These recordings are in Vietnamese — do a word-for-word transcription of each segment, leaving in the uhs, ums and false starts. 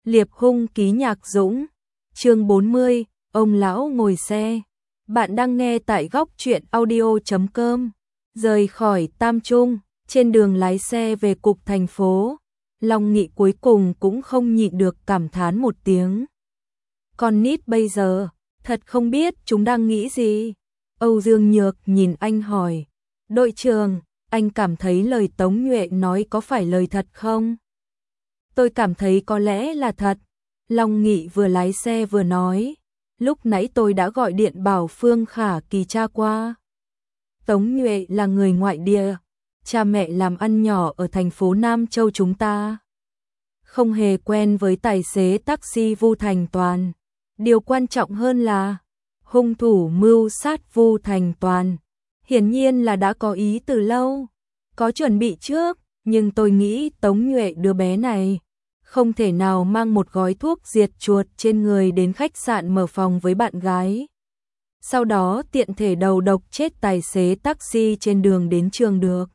Liệp hung ký Nhạc Dũng. Chương bốn mươi, ông lão ngồi xe. Bạn đang nghe tại góc truyện audio chấm com. Rời khỏi Tam Trung, trên đường lái xe về cục thành phố, Long Nghị cuối cùng cũng không nhịn được cảm thán một tiếng. Con nít bây giờ, thật không biết chúng đang nghĩ gì. Âu Dương Nhược nhìn anh hỏi, đội trưởng, anh cảm thấy lời Tống Nhuệ nói có phải lời thật không? Tôi cảm thấy có lẽ là thật. Long Nghị vừa lái xe vừa nói, lúc nãy tôi đã gọi điện bảo Phương Khả Kỳ tra qua. Tống Nhuệ là người ngoại địa, cha mẹ làm ăn nhỏ ở thành phố Nam Châu chúng ta. Không hề quen với tài xế taxi Vu Thành Toàn. Điều quan trọng hơn là, hung thủ mưu sát Vu Thành Toàn, hiển nhiên là đã có ý từ lâu, có chuẩn bị trước, nhưng tôi nghĩ Tống Nhuệ đứa bé này không thể nào mang một gói thuốc diệt chuột trên người đến khách sạn mở phòng với bạn gái. Sau đó tiện thể đầu độc chết tài xế taxi trên đường đến trường được.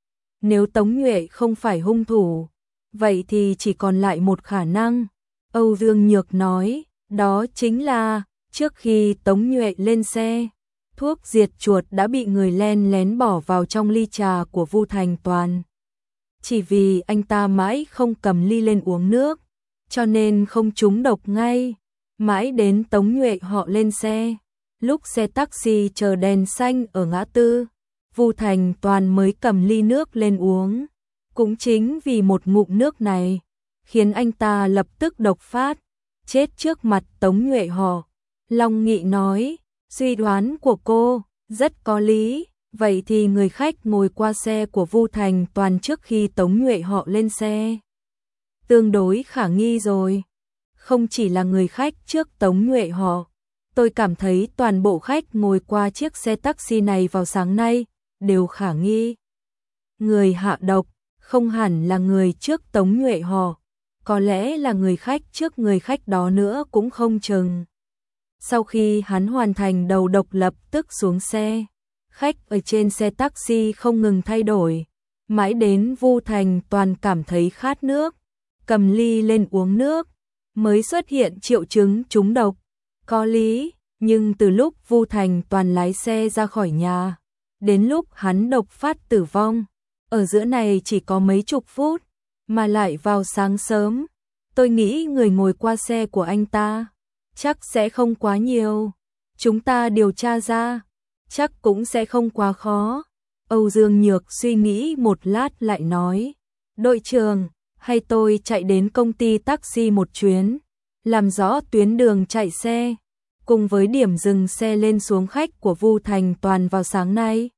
Nếu Tống Nhuệ không phải hung thủ, vậy thì chỉ còn lại một khả năng. Âu Dương Nhược nói, đó chính là, trước khi Tống Nhuệ lên xe, thuốc diệt chuột đã bị người len lén bỏ vào trong ly trà của Vu Thành Toàn. Chỉ vì anh ta mãi không cầm ly lên uống nước, cho nên không trúng độc ngay. Mãi đến Tống Nhuệ họ lên xe, lúc xe taxi chờ đèn xanh ở ngã tư, Vu Thành Toàn mới cầm ly nước lên uống. Cũng chính vì một ngụm nước này, khiến anh ta lập tức độc phát, chết trước mặt Tống Nhuệ họ. Long Nghị nói, suy đoán của cô rất có lý. Vậy thì người khách ngồi qua xe của Vu Thành Toàn trước khi Tống Nhuệ họ lên xe, tương đối khả nghi rồi. Không chỉ là người khách trước Tống Nhuệ họ, tôi cảm thấy toàn bộ khách ngồi qua chiếc xe taxi này vào sáng nay đều khả nghi. Người hạ độc không hẳn là người trước Tống Nhuệ họ, có lẽ là người khách trước người khách đó nữa cũng không chừng. Sau khi hắn hoàn thành đầu độc lập tức xuống xe, khách ở trên xe taxi không ngừng thay đổi, mãi đến Vu Thành Toàn cảm thấy khát nước, cầm ly lên uống nước, mới xuất hiện triệu chứng trúng độc. Có lý, nhưng từ lúc Vu Thành Toàn lái xe ra khỏi nhà, đến lúc hắn độc phát tử vong, ở giữa này chỉ có mấy chục phút, mà lại vào sáng sớm. Tôi nghĩ người ngồi qua xe của anh ta chắc sẽ không quá nhiều. Chúng ta điều tra ra, chắc cũng sẽ không quá khó. Âu Dương Nhược suy nghĩ một lát lại nói, đội trưởng, hay tôi chạy đến công ty taxi một chuyến, làm rõ tuyến đường chạy xe, cùng với điểm dừng xe lên xuống khách của Vu Thành Toàn vào sáng nay.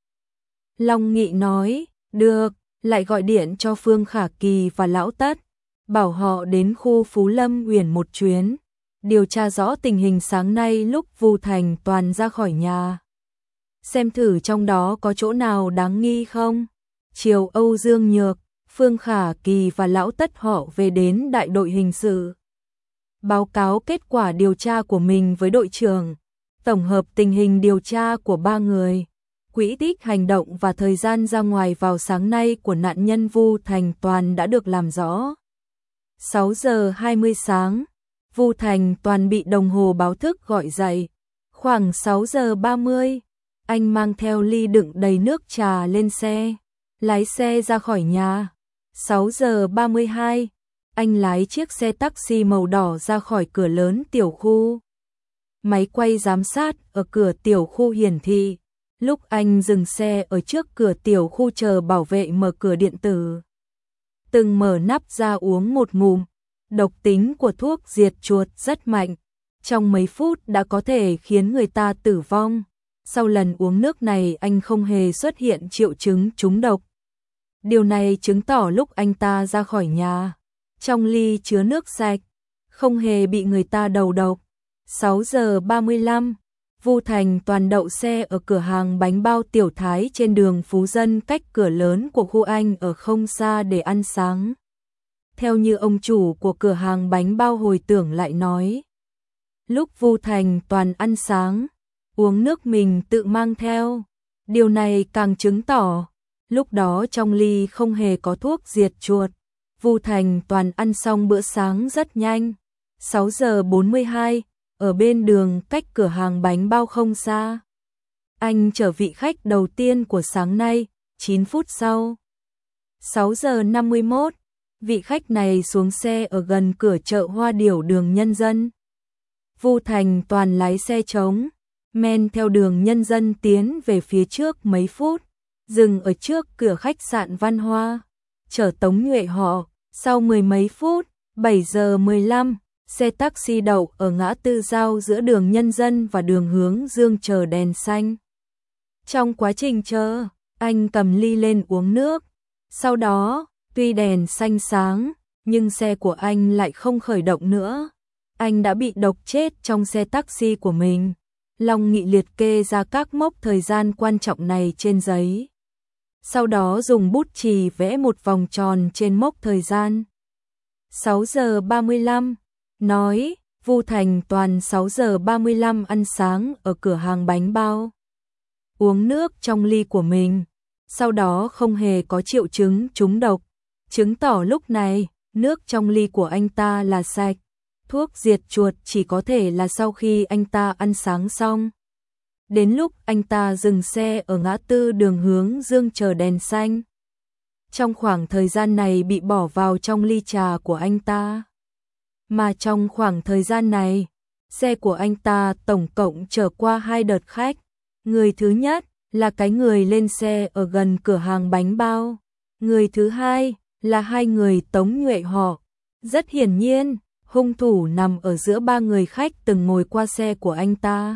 Long Nghị nói, được, lại gọi điện cho Phương Khả Kỳ và Lão Tất, bảo họ đến khu Phú Lâm Uyển một chuyến, điều tra rõ tình hình sáng nay lúc Vu Thành Toàn ra khỏi nhà. Xem thử trong đó có chỗ nào đáng nghi không. Chiều Âu Dương Nhược, Phương Khả Kỳ và Lão Tất họ về đến đại đội hình sự, báo cáo kết quả điều tra của mình với đội trưởng, tổng hợp tình hình điều tra của ba người, quỹ tích hành động và thời gian ra ngoài vào sáng nay của nạn nhân Vu Thành Toàn đã được làm rõ. sáu giờ hai mươi sáng, Vu Thành Toàn bị đồng hồ báo thức gọi dậy. Khoảng sáu giờ ba mươi, anh mang theo ly đựng đầy nước trà lên xe, lái xe ra khỏi nhà. sáu giờ ba mươi hai, anh lái chiếc xe taxi màu đỏ ra khỏi cửa lớn tiểu khu. Máy quay giám sát ở cửa tiểu khu hiển thị, lúc anh dừng xe ở trước cửa tiểu khu chờ bảo vệ mở cửa điện tử. Từng mở nắp ra uống một ngụm, độc tính của thuốc diệt chuột rất mạnh, trong mấy phút đã có thể khiến người ta tử vong. Sau lần uống nước này anh không hề xuất hiện triệu chứng trúng độc. Điều này chứng tỏ lúc anh ta ra khỏi nhà, trong ly chứa nước sạch, không hề bị người ta đầu độc. sáu giờ ba mươi lăm, Vu Thành Toàn đậu xe ở cửa hàng bánh bao Tiểu Thái trên đường Phú Dân cách cửa lớn của khu Anh ở không xa để ăn sáng. Theo như ông chủ của cửa hàng bánh bao hồi tưởng lại nói, lúc Vu Thành Toàn ăn sáng, uống nước mình tự mang theo. Điều này càng chứng tỏ, lúc đó trong ly không hề có thuốc diệt chuột. Vu Thành Toàn ăn xong bữa sáng rất nhanh, sáu giờ bốn mươi hai, ở bên đường cách cửa hàng bánh bao không xa. Anh chở vị khách đầu tiên của sáng nay, chín phút sau. sáu giờ năm mươi mốt, vị khách này xuống xe ở gần cửa chợ Hoa Điểu đường Nhân Dân. Vu Thành Toàn lái xe trống, men theo đường Nhân Dân tiến về phía trước mấy phút, dừng ở trước cửa khách sạn Văn Hoa, chở Tống Nhuệ họ. Sau mười mấy phút, bảy giờ mười lăm, xe taxi đậu ở ngã tư giao giữa đường Nhân Dân và đường Hướng Dương chờ đèn xanh. Trong quá trình chờ, anh cầm ly lên uống nước. Sau đó, tuy đèn xanh sáng, nhưng xe của anh lại không khởi động nữa. Anh đã bị độc chết trong xe taxi của mình. Long Nghị liệt kê ra các mốc thời gian quan trọng này trên giấy. Sau đó dùng bút chì vẽ một vòng tròn trên mốc thời gian. sáu giờ ba mươi lăm, nói, Vu Thành Toàn sáu giờ ba mươi lăm ăn sáng ở cửa hàng bánh bao. Uống nước trong ly của mình, sau đó không hề có triệu chứng trúng độc, chứng tỏ lúc này, nước trong ly của anh ta là sạch. Thuốc diệt chuột chỉ có thể là sau khi anh ta ăn sáng xong. Đến lúc anh ta dừng xe ở ngã tư đường Hướng Dương chờ đèn xanh. Trong khoảng thời gian này bị bỏ vào trong ly trà của anh ta. Mà trong khoảng thời gian này, xe của anh ta tổng cộng chở qua hai đợt khách. Người thứ nhất là cái người lên xe ở gần cửa hàng bánh bao. Người thứ hai là hai người Tống Nhuệ họ. Rất hiển nhiên, hung thủ nằm ở giữa ba người khách từng ngồi qua xe của anh ta.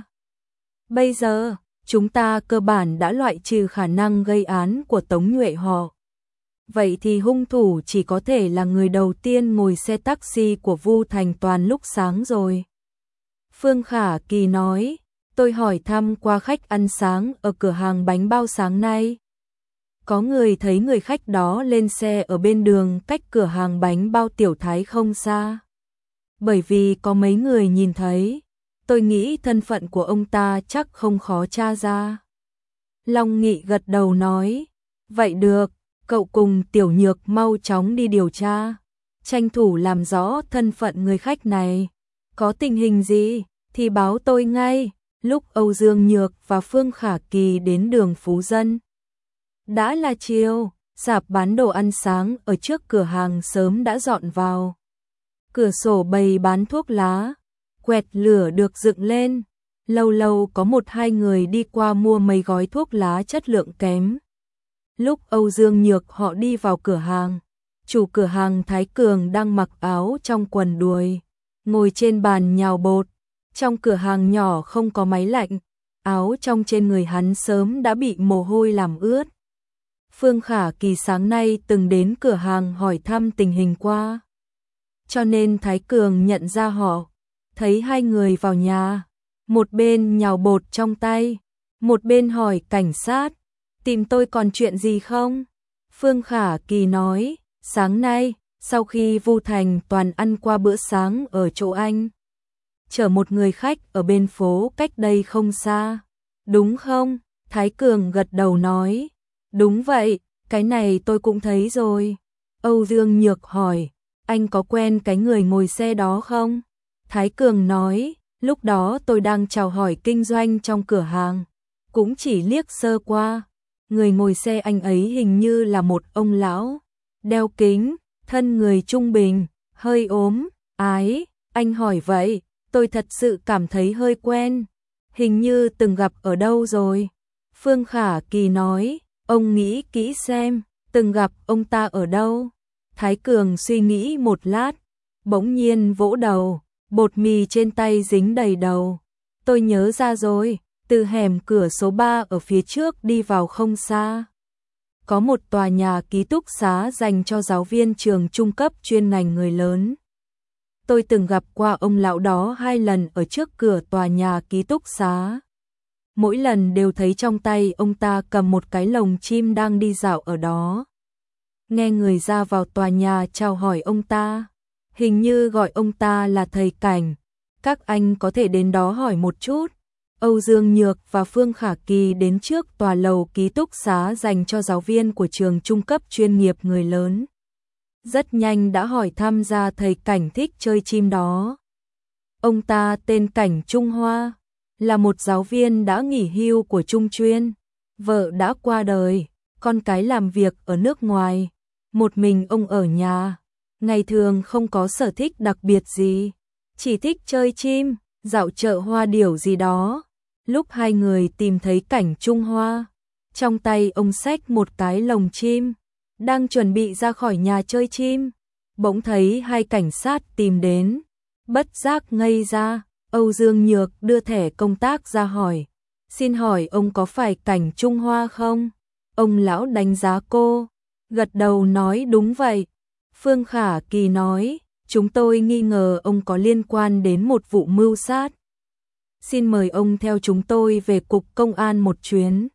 Bây giờ, chúng ta cơ bản đã loại trừ khả năng gây án của Tống Nhuệ họ. Vậy thì hung thủ chỉ có thể là người đầu tiên ngồi xe taxi của Vu Thành Toàn lúc sáng rồi. Phương Khả Kỳ nói, tôi hỏi thăm qua khách ăn sáng ở cửa hàng bánh bao sáng nay. Có người thấy người khách đó lên xe ở bên đường cách cửa hàng bánh bao Tiểu Thái không xa. Bởi vì có mấy người nhìn thấy, tôi nghĩ thân phận của ông ta chắc không khó tra ra. Long Nghị gật đầu nói, vậy được, cậu cùng Tiểu Nhược mau chóng đi điều tra, tranh thủ làm rõ thân phận người khách này. Có tình hình gì thì báo tôi ngay. Lúc Âu Dương Nhược và Phương Khả Kỳ đến đường Phú Dân, đã là chiều, sạp bán đồ ăn sáng ở trước cửa hàng sớm đã dọn vào. Cửa sổ bày bán thuốc lá, quẹt lửa được dựng lên, lâu lâu có một hai người đi qua mua mấy gói thuốc lá chất lượng kém. Lúc Âu Dương Nhược họ đi vào cửa hàng, chủ cửa hàng Thái Cường đang mặc áo trong quần đùi, ngồi trên bàn nhào bột. Trong cửa hàng nhỏ không có máy lạnh, áo trong trên người hắn sớm đã bị mồ hôi làm ướt. Phương Khả Kỳ sáng nay từng đến cửa hàng hỏi thăm tình hình qua. Cho nên Thái Cường nhận ra họ, thấy hai người vào nhà, một bên nhào bột trong tay, một bên hỏi cảnh sát, tìm tôi còn chuyện gì không? Phương Khả Kỳ nói, sáng nay, sau khi Vu Thành Toàn ăn qua bữa sáng ở chỗ anh, chở một người khách ở bên phố cách đây không xa. Đúng không? Thái Cường gật đầu nói. Đúng vậy, cái này tôi cũng thấy rồi. Âu Dương Nhược hỏi, anh có quen cái người ngồi xe đó không? Thái Cường nói, lúc đó tôi đang chào hỏi kinh doanh trong cửa hàng, cũng chỉ liếc sơ qua. Người ngồi xe anh ấy hình như là một ông lão, đeo kính, thân người trung bình, hơi ốm. Ái, anh hỏi vậy, tôi thật sự cảm thấy hơi quen, hình như từng gặp ở đâu rồi. Phương Khả Kỳ nói, ông nghĩ kỹ xem, từng gặp ông ta ở đâu. Thái Cường suy nghĩ một lát, bỗng nhiên vỗ đầu, bột mì trên tay dính đầy đầu. Tôi nhớ ra rồi, từ hẻm cửa số ba ở phía trước đi vào không xa. Có một tòa nhà ký túc xá dành cho giáo viên trường trung cấp chuyên ngành người lớn. Tôi từng gặp qua ông lão đó hai lần ở trước cửa tòa nhà ký túc xá. Mỗi lần đều thấy trong tay ông ta cầm một cái lồng chim đang đi dạo ở đó. Nghe người ra vào tòa nhà chào hỏi ông ta, hình như gọi ông ta là thầy Cảnh. Các anh có thể đến đó hỏi một chút. Âu Dương Nhược và Phương Khả Kỳ đến trước tòa lầu ký túc xá dành cho giáo viên của trường trung cấp chuyên nghiệp người lớn. Rất nhanh đã hỏi thăm ra thầy Cảnh thích chơi chim đó. Ông ta tên Cảnh Trung Hoa, là một giáo viên đã nghỉ hưu của Trung Chuyên, vợ đã qua đời, con cái làm việc ở nước ngoài, một mình ông ở nhà, ngày thường không có sở thích đặc biệt gì, chỉ thích chơi chim, dạo chợ hoa điểu gì đó. Lúc hai người tìm thấy Cảnh Trung Hoa, trong tay ông xách một cái lồng chim, đang chuẩn bị ra khỏi nhà chơi chim, bỗng thấy hai cảnh sát tìm đến, bất giác ngây ra. Âu Dương Nhược đưa thẻ công tác ra hỏi, xin hỏi ông có phải Cảnh Trung Hoa không? Ông lão đánh giá cô, gật đầu nói đúng vậy. Phương Khả Kỳ nói, chúng tôi nghi ngờ ông có liên quan đến một vụ mưu sát. Xin mời ông theo chúng tôi về cục công an một chuyến.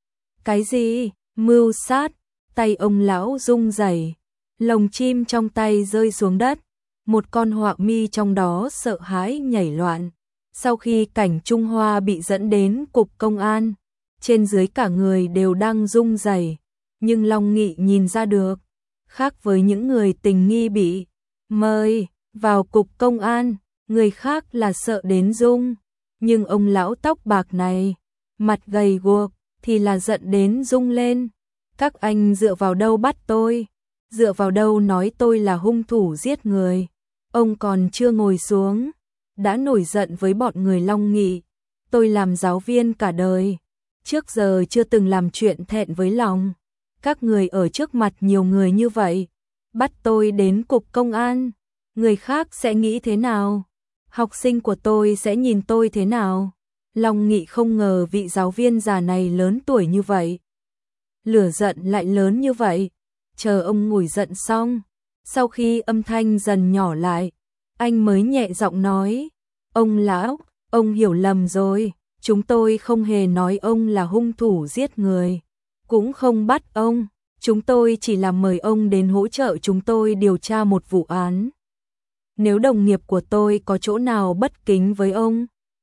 Cái gì? Mưu sát? Tay ông lão rung rẩy, lồng chim trong tay rơi xuống đất, một con họa mi trong đó sợ hãi nhảy loạn. Sau khi Cảnh Trung Hoa bị dẫn đến cục công an, trên dưới cả người đều đang rung rẩy, nhưng Long Nghị nhìn ra được, khác với những người tình nghi bị mời vào cục công an, người khác là sợ đến rung, nhưng ông lão tóc bạc này, mặt gầy guộc thì là giận đến rung lên. Các anh dựa vào đâu bắt tôi? Dựa vào đâu nói tôi là hung thủ giết người? Ông còn chưa ngồi xuống, đã nổi giận với bọn người Long Nghị. Tôi làm giáo viên cả đời, trước giờ chưa từng làm chuyện thẹn với lòng. Các người ở trước mặt nhiều người như vậy, bắt tôi đến cục công an, người khác sẽ nghĩ thế nào? Học sinh của tôi sẽ nhìn tôi thế nào? Long Nghị không ngờ vị giáo viên già này lớn tuổi như vậy, lửa giận lại lớn như vậy. Chờ ông ngồi giận xong, sau khi âm thanh dần nhỏ lại, anh mới nhẹ giọng nói, ông lão, ông hiểu lầm rồi, chúng tôi không hề nói ông là hung thủ giết người, cũng không bắt ông, chúng tôi chỉ là mời ông đến hỗ trợ chúng tôi điều tra một vụ án. Nếu đồng nghiệp của tôi có chỗ nào bất kính với ông,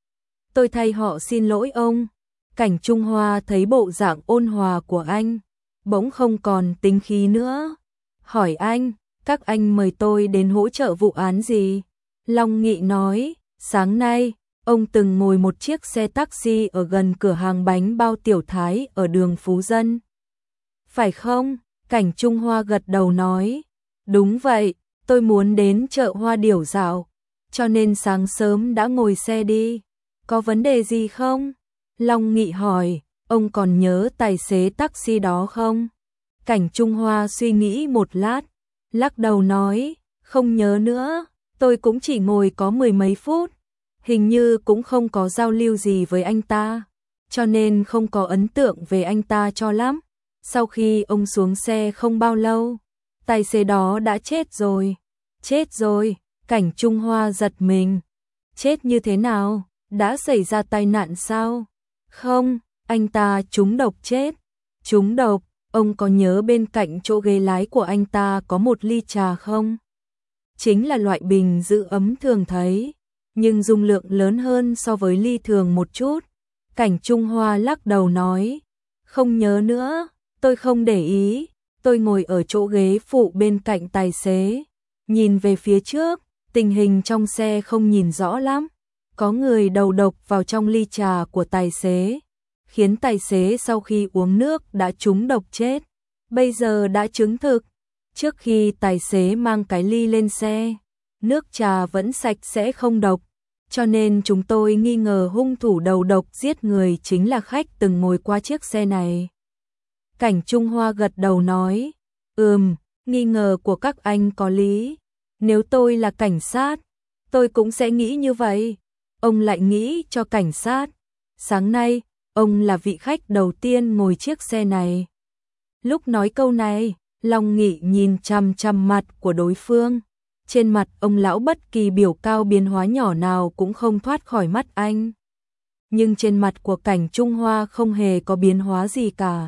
tôi thay họ xin lỗi ông. Cảnh Trung Hoa thấy bộ dạng ôn hòa của anh, bỗng không còn tính khí nữa. Hỏi anh, các anh mời tôi đến hỗ trợ vụ án gì? Long Nghị nói, sáng nay, ông từng ngồi một chiếc xe taxi ở gần cửa hàng bánh bao Tiểu Thái ở đường Phú Dân. Phải không? Cảnh Trung Hoa gật đầu nói, đúng vậy, tôi muốn đến chợ hoa điểu dạo, cho nên sáng sớm đã ngồi xe đi. Có vấn đề gì không? Long Nghị hỏi, ông còn nhớ tài xế taxi đó không? Cảnh Trung Hoa suy nghĩ một lát, lắc đầu nói, không nhớ nữa, tôi cũng chỉ ngồi có mười mấy phút, hình như cũng không có giao lưu gì với anh ta, cho nên không có ấn tượng về anh ta cho lắm. Sau khi ông xuống xe không bao lâu, tài xế đó đã chết rồi. Chết rồi? Cảnh Trung Hoa giật mình. Chết như thế nào? Đã xảy ra tai nạn sao? Không, anh ta trúng độc chết. Trúng độc? Ông có nhớ bên cạnh chỗ ghế lái của anh ta có một ly trà không? Chính là loại bình giữ ấm thường thấy, nhưng dung lượng lớn hơn so với ly thường một chút. Cảnh Trung Hoa lắc đầu nói, không nhớ nữa, tôi không để ý, tôi ngồi ở chỗ ghế phụ bên cạnh tài xế, nhìn về phía trước, tình hình trong xe không nhìn rõ lắm. Có người đầu độc vào trong ly trà của tài xế, khiến tài xế sau khi uống nước đã trúng độc chết. Bây giờ đã chứng thực, trước khi tài xế mang cái ly lên xe, nước trà vẫn sạch sẽ không độc, cho nên chúng tôi nghi ngờ hung thủ đầu độc giết người chính là khách từng ngồi qua chiếc xe này. Cảnh Trung Hoa gật đầu nói, ừm, nghi ngờ của các anh có lý, nếu tôi là cảnh sát, tôi cũng sẽ nghĩ như vậy. Ông lại nghĩ cho cảnh sát, sáng nay, ông là vị khách đầu tiên ngồi chiếc xe này. Lúc nói câu này, Long Nghị nhìn chằm chằm mặt của đối phương. Trên mặt ông lão bất kỳ biểu cao biến hóa nhỏ nào cũng không thoát khỏi mắt anh. Nhưng trên mặt của Cảnh Trung Hoa không hề có biến hóa gì cả.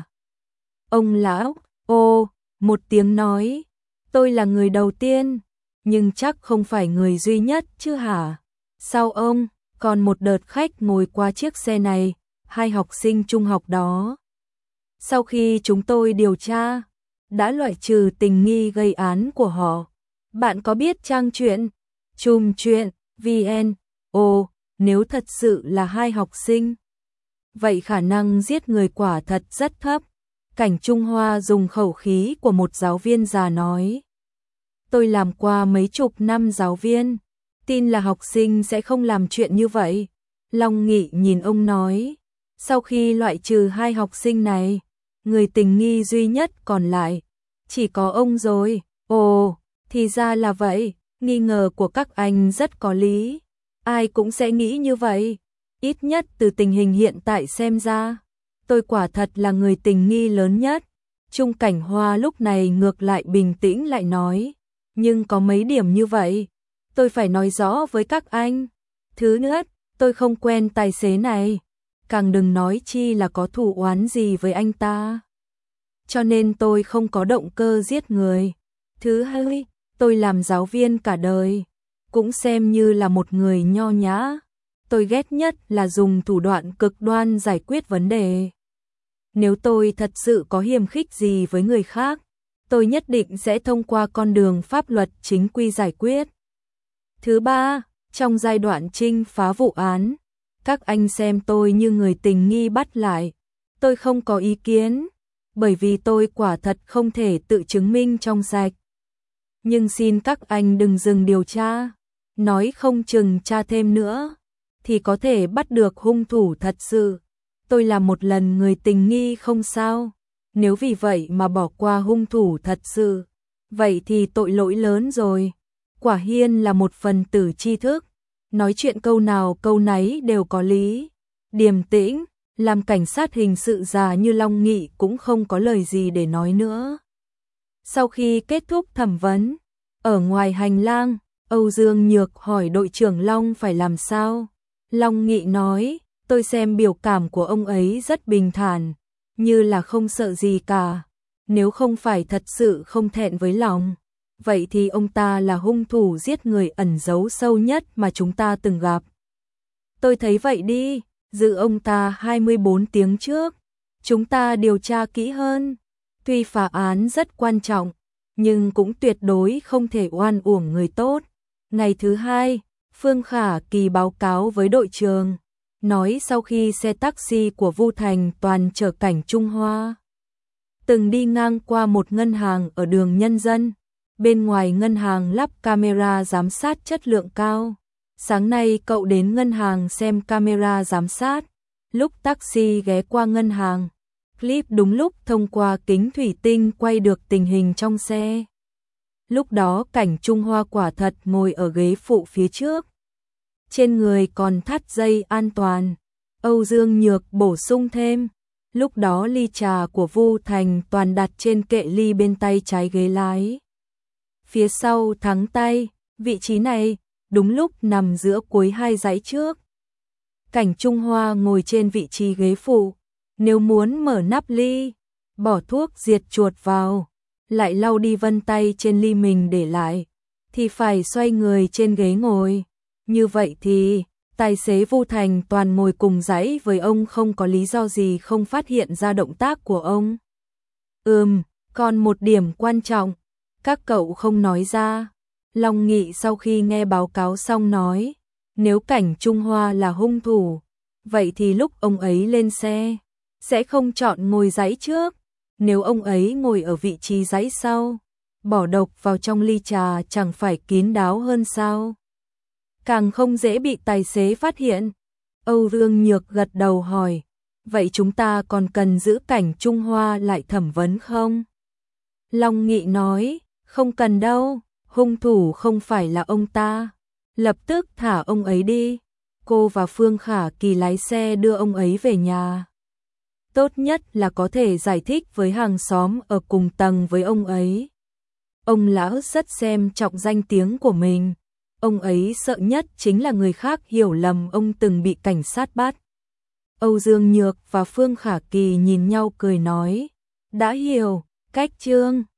Ông lão, ô, một tiếng nói, tôi là người đầu tiên, nhưng chắc không phải người duy nhất chứ hả? Sau ông, còn một đợt khách ngồi qua chiếc xe này, hai học sinh trung học đó. Sau khi chúng tôi điều tra, đã loại trừ tình nghi gây án của họ. Bạn có biết trang truyện Chùm Chuyện vê en? Ồ, nếu thật sự là hai học sinh, vậy khả năng giết người quả thật rất thấp. Cảnh Trung Hoa dùng khẩu khí của một giáo viên già nói. Tôi làm qua mấy chục năm giáo viên, tin là học sinh sẽ không làm chuyện như vậy. Long Nghị nhìn ông nói, sau khi loại trừ hai học sinh này, người tình nghi duy nhất còn lại chỉ có ông rồi. Ồ, thì ra là vậy, nghi ngờ của các anh rất có lý. Ai cũng sẽ nghĩ như vậy, ít nhất từ tình hình hiện tại xem ra, tôi quả thật là người tình nghi lớn nhất. Trung Cảnh Hoa lúc này ngược lại bình tĩnh lại nói, nhưng có mấy điểm như vậy, tôi phải nói rõ với các anh. Thứ nhất, tôi không quen tài xế này, càng đừng nói chi là có thù oán gì với anh ta. Cho nên tôi không có động cơ giết người. Thứ hai, tôi làm giáo viên cả đời, cũng xem như là một người nho nhã. Tôi ghét nhất là dùng thủ đoạn cực đoan giải quyết vấn đề. Nếu tôi thật sự có hiềm khích gì với người khác, tôi nhất định sẽ thông qua con đường pháp luật chính quy giải quyết. Thứ ba, trong giai đoạn trinh phá vụ án, các anh xem tôi như người tình nghi bắt lại, tôi không có ý kiến, bởi vì tôi quả thật không thể tự chứng minh trong sạch. Nhưng xin các anh đừng dừng điều tra, nói không chừng tra thêm nữa, thì có thể bắt được hung thủ thật sự. Tôi làm một lần người tình nghi không sao, nếu vì vậy mà bỏ qua hung thủ thật sự, vậy thì tội lỗi lớn rồi. Quả Hiên là một phần tử tri thức, nói chuyện câu nào câu nấy đều có lý, điềm tĩnh, làm cảnh sát hình sự già như Long Nghị cũng không có lời gì để nói nữa. Sau khi kết thúc thẩm vấn, ở ngoài hành lang, Âu Dương Nhược hỏi đội trưởng Long phải làm sao. Long Nghị nói, tôi xem biểu cảm của ông ấy rất bình thản, như là không sợ gì cả. Nếu không phải thật sự không thẹn với lòng, vậy thì ông ta là hung thủ giết người ẩn giấu sâu nhất mà chúng ta từng gặp. Tôi thấy vậy đi, giữ ông ta hai mươi bốn tiếng trước, chúng ta điều tra kỹ hơn. Tuy phá án rất quan trọng, nhưng cũng tuyệt đối không thể oan uổng người tốt. Ngày thứ hai, Phương Khả Kỳ báo cáo với đội trưởng, nói sau khi xe taxi của Vu Thành Toàn chở Cảnh Trung Hoa từng đi ngang qua một ngân hàng ở đường Nhân Dân, bên ngoài ngân hàng lắp camera giám sát chất lượng cao. Sáng nay cậu đến ngân hàng xem camera giám sát, lúc taxi ghé qua ngân hàng, clip đúng lúc thông qua kính thủy tinh quay được tình hình trong xe. Lúc đó Cảnh Trung Hoa quả thật ngồi ở ghế phụ phía trước, trên người còn thắt dây an toàn. Âu Dương Nhược bổ sung thêm, lúc đó ly trà của Vu Thành Toàn đặt trên kệ ly bên tay trái ghế lái, phía sau thắng tay, vị trí này đúng lúc nằm giữa cuối hai dãy trước. Cảnh Trung Hoa ngồi trên vị trí ghế phụ, nếu muốn mở nắp ly, bỏ thuốc diệt chuột vào, lại lau đi vân tay trên ly mình để lại, thì phải xoay người trên ghế ngồi. Như vậy thì, tài xế Vu Thành Toàn ngồi cùng dãy với ông không có lý do gì không phát hiện ra động tác của ông. Ừm, còn một điểm quan trọng, các cậu không nói ra. Long Nghị sau khi nghe báo cáo xong nói, nếu Cảnh Trung Hoa là hung thủ, vậy thì lúc ông ấy lên xe, sẽ không chọn ngồi dãy trước. Nếu ông ấy ngồi ở vị trí dãy sau, bỏ độc vào trong ly trà chẳng phải kín đáo hơn sao? Càng không dễ bị tài xế phát hiện. Âu Dương Nhược gật đầu hỏi, vậy chúng ta còn cần giữ Cảnh Trung Hoa lại thẩm vấn không? Long Nghị nói, không cần đâu, hung thủ không phải là ông ta. Lập tức thả ông ấy đi. Cô và Phương Khả Kỳ lái xe đưa ông ấy về nhà. Tốt nhất là có thể giải thích với hàng xóm ở cùng tầng với ông ấy. Ông lão rất xem trọng danh tiếng của mình. Ông ấy sợ nhất chính là người khác hiểu lầm ông từng bị cảnh sát bắt. Âu Dương Nhược và Phương Khả Kỳ nhìn nhau cười nói, đã hiểu, cách chương.